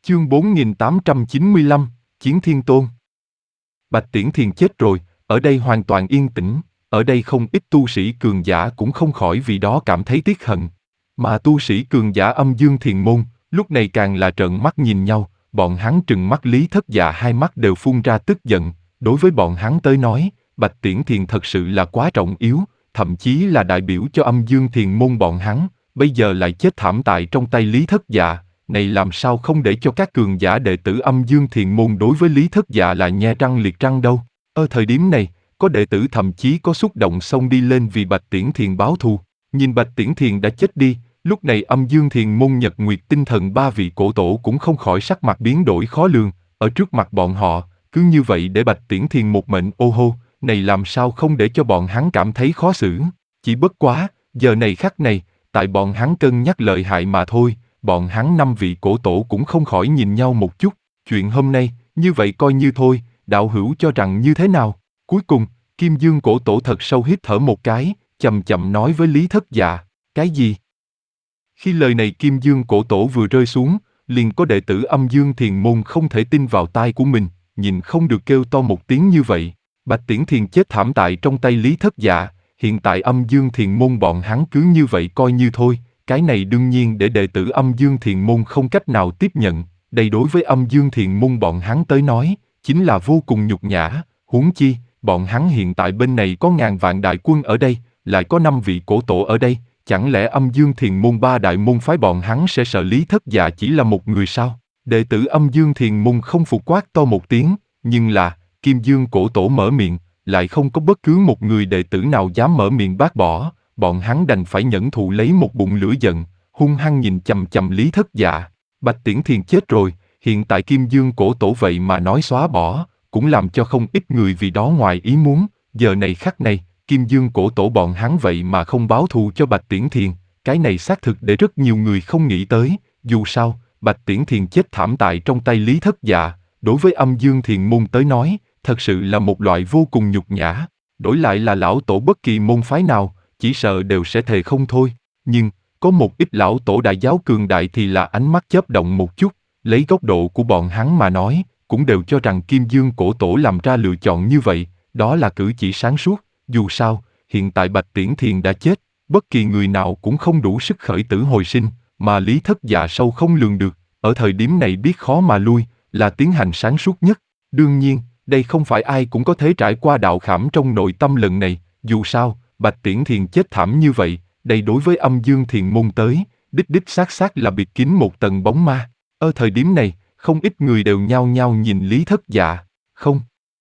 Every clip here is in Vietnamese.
Chương 4895, Chiến Thiên Tôn. Bạch Tiễn Thiền chết rồi, ở đây hoàn toàn yên tĩnh, ở đây không ít tu sĩ cường giả cũng không khỏi vì đó cảm thấy tiếc hận. Mà tu sĩ cường giả Âm Dương Thiền Môn, lúc này càng là trợn mắt nhìn nhau, bọn hắn trừng mắt Lý Thất Dạ hai mắt đều phun ra tức giận, đối với bọn hắn tới nói, Bạch Tiễn Thiền thật sự là quá trọng yếu, thậm chí là đại biểu cho Âm Dương Thiền Môn bọn hắn, bây giờ lại chết thảm tại trong tay Lý Thất Dạ. Này làm sao không để cho các cường giả đệ tử Âm Dương Thiền Môn đối với Lý Thất Dạ là nhe răng liệt răng đâu. Ở thời điểm này, có đệ tử thậm chí có xúc động xông đi lên vì Bạch Tiễn Thiền báo thù. Nhìn Bạch Tiễn Thiền đã chết đi, lúc này Âm Dương Thiền Môn Nhật Nguyệt Tinh Thần ba vị cổ tổ cũng không khỏi sắc mặt biến đổi khó lường, ở trước mặt bọn họ, cứ như vậy để Bạch Tiễn Thiền một mệnh ô hô, này làm sao không để cho bọn hắn cảm thấy khó xử. Chỉ bất quá, giờ này khắc này, tại bọn hắn cân nhắc lợi hại mà thôi. Bọn hắn năm vị cổ tổ cũng không khỏi nhìn nhau một chút, chuyện hôm nay, như vậy coi như thôi, đạo hữu cho rằng như thế nào? Cuối cùng, Kim Dương cổ tổ thật sâu hít thở một cái, chậm chậm nói với Lý Thất Dạ, cái gì? Khi lời này Kim Dương cổ tổ vừa rơi xuống, liền có đệ tử Âm Dương Thiền Môn không thể tin vào tai của mình, nhìn không được kêu to một tiếng như vậy. Bạch Tiễn Thiền chết thảm tại trong tay Lý Thất Dạ, hiện tại Âm Dương Thiền Môn bọn hắn cứ như vậy coi như thôi. Cái này đương nhiên để đệ tử Âm Dương Thiền Môn không cách nào tiếp nhận, đây đối với Âm Dương Thiền Môn bọn hắn tới nói, chính là vô cùng nhục nhã, huống chi, bọn hắn hiện tại bên này có ngàn vạn đại quân ở đây, lại có 5 vị cổ tổ ở đây, chẳng lẽ Âm Dương Thiền Môn ba đại môn phái bọn hắn sẽ sợ Lý Thất Dạ chỉ là một người sao? Đệ tử Âm Dương Thiền Môn không phục quát to một tiếng, nhưng là, Kim Dương cổ tổ mở miệng, lại không có bất cứ một người đệ tử nào dám mở miệng bác bỏ. Bọn hắn đành phải nhẫn thụ lấy một bụng lửa giận, hung hăng nhìn chằm chằm Lý Thất Dạ. Bạch Tiễn Thiền chết rồi, hiện tại Kim Dương cổ tổ vậy mà nói xóa bỏ, cũng làm cho không ít người vì đó ngoài ý muốn. Giờ này khắc này, Kim Dương cổ tổ bọn hắn vậy mà không báo thù cho Bạch Tiễn Thiền, cái này xác thực để rất nhiều người không nghĩ tới. Dù sao, Bạch Tiễn Thiền chết thảm tại trong tay Lý Thất Dạ, đối với Âm Dương Thiền Môn tới nói, thật sự là một loại vô cùng nhục nhã. Đổi lại là lão tổ bất kỳ môn phái nào, chỉ sợ đều sẽ thề không thôi. Nhưng, có một ít lão tổ đại giáo cường đại thì là ánh mắt chớp động một chút, lấy góc độ của bọn hắn mà nói, cũng đều cho rằng Kim Dương cổ tổ làm ra lựa chọn như vậy, đó là cử chỉ sáng suốt. Dù sao, hiện tại Bạch Tiễn Thiền đã chết, bất kỳ người nào cũng không đủ sức khởi tử hồi sinh, mà Lý Thất Dạ sâu không lường được, ở thời điểm này biết khó mà lui, là tiến hành sáng suốt nhất. Đương nhiên, đây không phải ai cũng có thể trải qua đạo khảm trong nội tâm lần này, dù sao, Bạch Tiễn Thiền chết thảm như vậy, đây đối với Âm Dương Thiền Môn tới, đích xác là bịt kín một tầng bóng ma. Ở thời điểm này, không ít người đều nhao nhao nhìn Lý Thất Dạ. Không.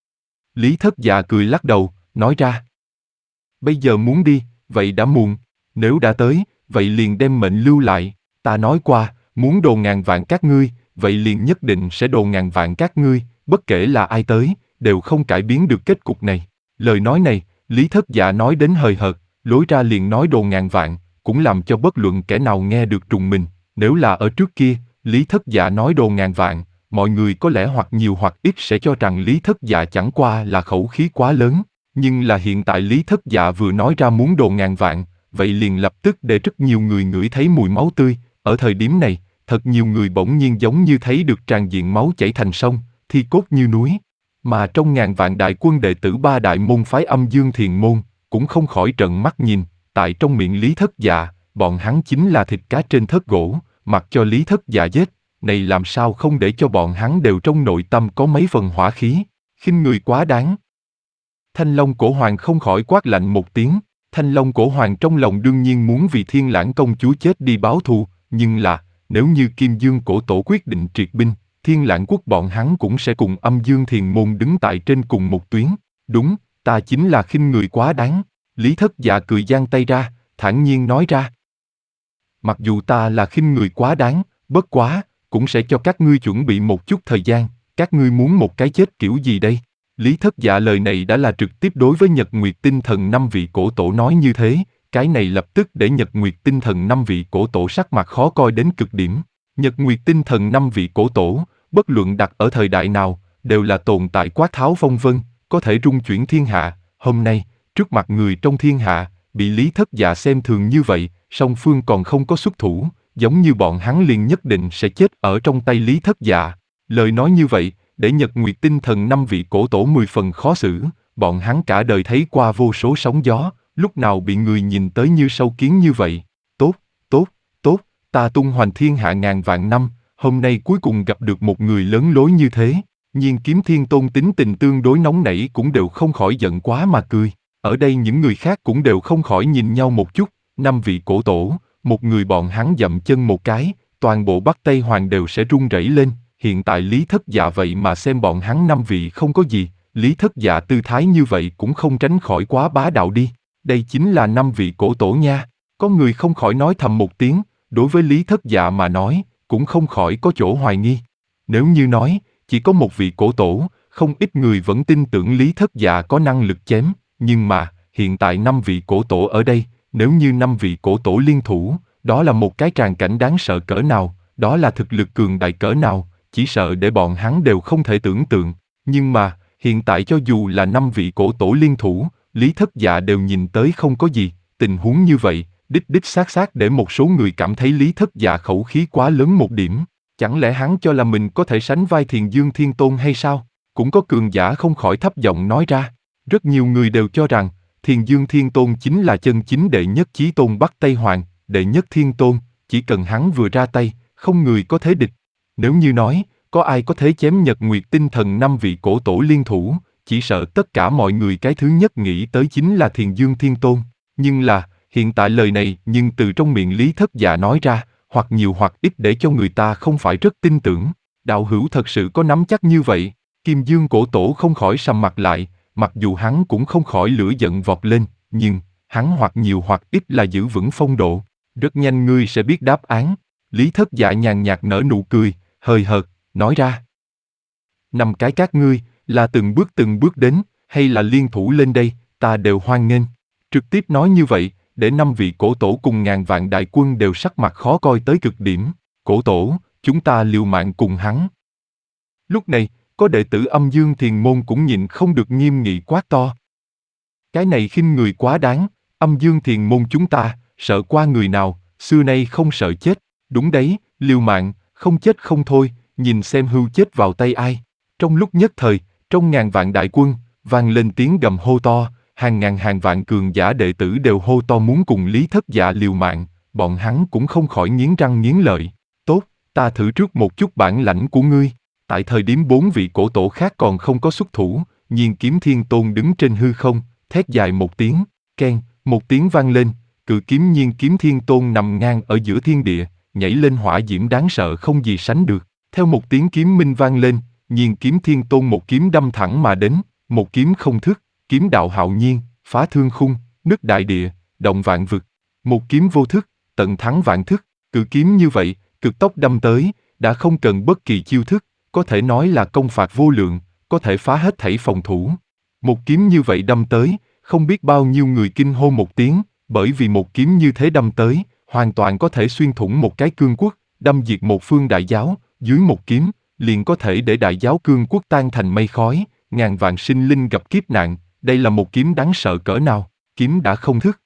Lý Thất Dạ cười lắc đầu, nói ra. Bây giờ muốn đi, vậy đã muộn. Nếu đã tới, vậy liền đem mệnh lưu lại. Ta nói qua, muốn đồ ngàn vạn các ngươi, vậy liền nhất định sẽ đồ ngàn vạn các ngươi, bất kể là ai tới, đều không cải biến được kết cục này. Lời nói này, Lý Thất Dạ nói đến hời hợt, lối ra liền nói đồ ngàn vạn, cũng làm cho bất luận kẻ nào nghe được trùng mình. Nếu là ở trước kia, Lý Thất Dạ nói đồ ngàn vạn, mọi người có lẽ hoặc nhiều hoặc ít sẽ cho rằng Lý Thất Dạ chẳng qua là khẩu khí quá lớn. Nhưng là hiện tại Lý Thất Dạ vừa nói ra muốn đồ ngàn vạn, vậy liền lập tức để rất nhiều người ngửi thấy mùi máu tươi. Ở thời điểm này, thật nhiều người bỗng nhiên giống như thấy được tràn diện máu chảy thành sông, thi cốt như núi. Mà trong ngàn vạn đại quân đệ tử ba đại môn phái Âm Dương Thiền Môn, cũng không khỏi trợn mắt nhìn, tại trong miệng Lý Thất Dạ, bọn hắn chính là thịt cá trên thớt gỗ, mặc cho Lý Thất Dạ giết, này làm sao không để cho bọn hắn đều trong nội tâm có mấy phần hỏa khí, khinh người quá đáng. Thanh Long Cổ Hoàng không khỏi quát lạnh một tiếng, Thanh Long Cổ Hoàng trong lòng đương nhiên muốn vì Thiên Lãng công chúa chết đi báo thù, nhưng là, nếu như Kim Dương cổ tổ quyết định triệt binh, Thiên Lãng quốc bọn hắn cũng sẽ cùng Âm Dương Thiền Môn đứng tại trên cùng một tuyến. Đúng, ta chính là khinh người quá đáng. Lý Thất Dạ cười giang tay ra, thản nhiên nói ra. Mặc dù ta là khinh người quá đáng, bất quá, cũng sẽ cho các ngươi chuẩn bị một chút thời gian, các ngươi muốn một cái chết kiểu gì đây? Lý Thất Dạ lời này đã là trực tiếp đối với Nhật Nguyệt Tinh Thần 5 vị cổ tổ nói như thế, cái này lập tức để Nhật Nguyệt Tinh Thần 5 vị cổ tổ sắc mặt khó coi đến cực điểm. Nhật Nguyệt Tinh Thần 5 vị cổ tổ, bất luận đặt ở thời đại nào, đều là tồn tại quát tháo phong vân, có thể rung chuyển thiên hạ. Hôm nay, trước mặt người trong thiên hạ, bị Lý Thất Dạ xem thường như vậy, song phương còn không có xuất thủ, giống như bọn hắn liền nhất định sẽ chết ở trong tay Lý Thất Dạ. Lời nói như vậy, để Nhật Nguyệt tinh thần 5 vị cổ tổ 10 phần khó xử, bọn hắn cả đời thấy qua vô số sóng gió, lúc nào bị người nhìn tới như sâu kiến như vậy. Tốt, tốt, tốt, ta tung hoành thiên hạ ngàn vạn năm, hôm nay cuối cùng gặp được một người lớn lối như thế. Nhiên Kiếm Thiên Tôn tính tình tương đối nóng nảy cũng đều không khỏi giận quá mà cười. Ở đây những người khác cũng đều không khỏi nhìn nhau một chút, 5 vị cổ tổ, một người bọn hắn dậm chân một cái, toàn bộ Bắc Tây Hoàng đều sẽ run rẩy lên. Hiện tại Lý Thất Dạ vậy mà xem bọn hắn 5 vị không có gì, Lý Thất Dạ tư thái như vậy cũng không tránh khỏi quá bá đạo đi. Đây chính là 5 vị cổ tổ nha. Có người không khỏi nói thầm một tiếng, đối với Lý Thất Dạ mà nói, cũng không khỏi có chỗ hoài nghi. Nếu như nói, chỉ có một vị cổ tổ, không ít người vẫn tin tưởng Lý Thất Dạ có năng lực chém, nhưng mà, hiện tại 5 vị cổ tổ ở đây, nếu như 5 vị cổ tổ liên thủ, đó là một cái tràng cảnh đáng sợ cỡ nào, đó là thực lực cường đại cỡ nào, chỉ sợ để bọn hắn đều không thể tưởng tượng. Nhưng mà, hiện tại cho dù là 5 vị cổ tổ liên thủ, Lý Thất Dạ đều nhìn tới không có gì, tình huống như vậy, đích xác để một số người cảm thấy Lý Thất Dạ khẩu khí quá lớn một điểm. Chẳng lẽ hắn cho là mình có thể sánh vai Thiền Dương Thiên Tôn hay sao? Cũng có cường giả không khỏi thấp giọng nói ra. Rất nhiều người đều cho rằng, Thiền Dương Thiên Tôn chính là chân chính đệ nhất chí tôn Bắc Tây Hoàng, đệ nhất Thiên Tôn, chỉ cần hắn vừa ra tay, không người có thể địch. Nếu như nói, có ai có thể chém Nhật Nguyệt tinh thần 5 vị cổ tổ liên thủ, chỉ sợ tất cả mọi người cái thứ nhất nghĩ tới chính là Thiền Dương Thiên Tôn. Nhưng là, hiện tại lời này nhưng từ trong miệng Lý Thất Dạ nói ra, hoặc nhiều hoặc ít để cho người ta không phải rất tin tưởng. Đạo hữu thật sự có nắm chắc như vậy? Kim Dương cổ tổ không khỏi sầm mặt lại, mặc dù hắn cũng không khỏi lửa giận vọt lên, nhưng, hắn hoặc nhiều hoặc ít là giữ vững phong độ. Rất nhanh ngươi sẽ biết đáp án. Lý Thất Dạ nhàn nhạt nở nụ cười, hời hợt, nói ra. 5 cái các ngươi, là từng bước đến, hay là liên thủ lên đây, ta đều hoan nghênh. Trực tiếp nói như vậy, để 5 vị cổ tổ cùng ngàn vạn đại quân đều sắc mặt khó coi tới cực điểm. Cổ tổ, chúng ta liều mạng cùng hắn. Lúc này, có đệ tử Âm Dương Thiền Môn cũng nhịn không được nghiêm nghị quát to. Cái này khinh người quá đáng, Âm Dương Thiền Môn chúng ta, sợ qua người nào, xưa nay không sợ chết. Đúng đấy, liều mạng, không chết không thôi, nhìn xem hưu chết vào tay ai. Trong lúc nhất thời, trong ngàn vạn đại quân, vang lên tiếng gầm hô to, hàng ngàn hàng vạn cường giả đệ tử đều hô to muốn cùng Lý Thất Dạ liều mạng, bọn hắn cũng không khỏi nghiến răng nghiến lợi. Tốt, ta thử trước một chút bản lãnh của ngươi. Tại thời điểm 4 vị cổ tổ khác còn không có xuất thủ, Nhiên Kiếm Thiên Tôn đứng trên hư không, thét dài một tiếng, keng, một tiếng vang lên, cự kiếm Nhiên Kiếm Thiên Tôn nằm ngang ở giữa thiên địa, nhảy lên hỏa diễm đáng sợ không gì sánh được. Theo một tiếng kiếm minh vang lên, Nhiên Kiếm Thiên Tôn một kiếm đâm thẳng mà đến, một kiếm không thức, kiếm đạo hạo nhiên, phá thương khung, nứt đại địa, động vạn vực. Một kiếm vô thức, tận thắng vạn thức, cự kiếm như vậy, cực tốc đâm tới, đã không cần bất kỳ chiêu thức, có thể nói là công phạt vô lượng, có thể phá hết thảy phòng thủ. Một kiếm như vậy đâm tới, không biết bao nhiêu người kinh hô một tiếng, bởi vì một kiếm như thế đâm tới, hoàn toàn có thể xuyên thủng một cái cương quốc, đâm diệt một phương đại giáo, dưới một kiếm, liền có thể để đại giáo cương quốc tan thành mây khói, ngàn vạn sinh linh gặp kiếp nạn, đây là một kiếm đáng sợ cỡ nào, kiếm đã không thức.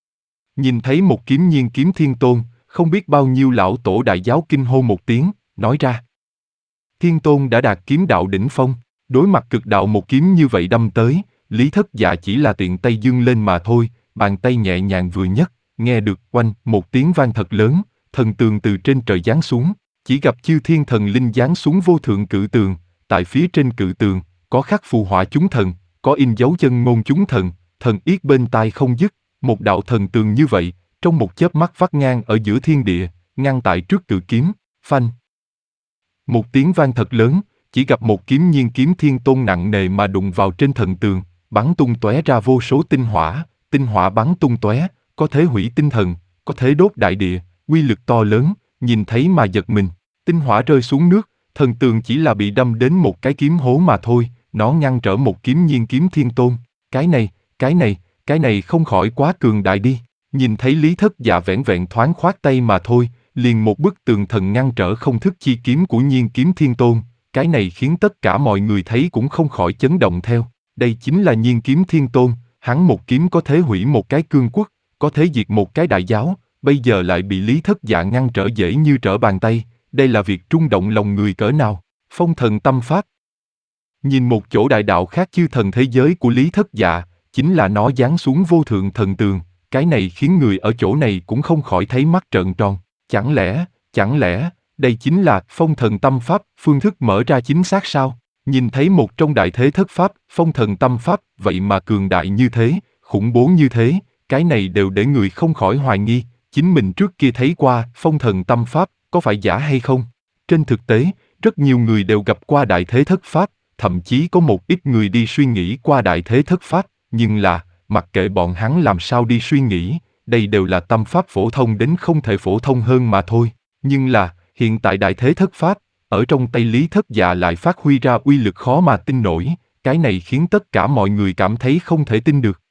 Nhìn thấy một kiếm Nhiên Kiếm Thiên Tôn, không biết bao nhiêu lão tổ đại giáo kinh hô một tiếng, nói ra. Thiên Tôn đã đạt kiếm đạo đỉnh phong, đối mặt cực đạo một kiếm như vậy đâm tới, Lý Thất Dạ chỉ là tiện tay giương lên mà thôi, bàn tay nhẹ nhàng vừa nhấc, nghe được oanh một tiếng vang thật lớn, thần tường từ trên trời giáng xuống, chỉ gặp chư thiên thần linh giáng xuống vô thượng cự tường, tại phía trên cự tường, có khắc phù họa chúng thần, có in dấu chân ngôn chúng thần, thần yết bên tai không dứt, một đạo thần tường như vậy, trong một chớp mắt vắt ngang ở giữa thiên địa, ngăn tại trước cự kiếm, phanh. Một tiếng vang thật lớn, chỉ gặp một kiếm Nhiên Kiếm Thiên Tôn nặng nề mà đụng vào trên thần tường, bắn tung tóe ra vô số tinh hỏa bắn tung tóe, có thể hủy tinh thần, có thể đốt đại địa, uy lực to lớn, nhìn thấy mà giật mình. Tinh hỏa rơi xuống nước, thần tường chỉ là bị đâm đến một cái kiếm hố mà thôi, nó ngăn trở một kiếm Nhiên Kiếm Thiên Tôn. Cái này không khỏi quá cường đại đi. Nhìn thấy Lý Thất Dạ vẻn vẹn thoáng khoát tay mà thôi, liền một bức tường thần ngăn trở không thức chi kiếm của Nhiên Kiếm Thiên Tôn, cái này khiến tất cả mọi người thấy cũng không khỏi chấn động theo. Đây chính là Nhiên Kiếm Thiên Tôn, hắn một kiếm có thể hủy một cái cương quốc, có thể diệt một cái đại giáo, bây giờ lại bị Lý Thất Dạ ngăn trở dễ như trở bàn tay, đây là việc rung động lòng người cỡ nào. Phong thần tâm pháp. Nhìn một chỗ đại đạo khác chư thần thế giới của Lý Thất Dạ, chính là nó giáng xuống vô thượng thần tường, cái này khiến người ở chỗ này cũng không khỏi thấy mắt trợn tròn. Chẳng lẽ, đây chính là phong thần tâm pháp, phương thức mở ra chính xác sao? Nhìn thấy một trong đại thế thất pháp, phong thần tâm pháp, vậy mà cường đại như thế, khủng bố như thế, cái này đều để người không khỏi hoài nghi, chính mình trước kia thấy qua phong thần tâm pháp, có phải giả hay không? Trên thực tế, rất nhiều người đều gặp qua đại thế thất pháp, thậm chí có một ít người đi suy nghĩ qua đại thế thất pháp, nhưng là, mặc kệ bọn hắn làm sao đi suy nghĩ, đây đều là tâm pháp phổ thông đến không thể phổ thông hơn mà thôi. Nhưng là, hiện tại đại thế thất pháp, ở trong tay Lý Thất Dạ lại phát huy ra uy lực khó mà tin nổi, cái này khiến tất cả mọi người cảm thấy không thể tin được.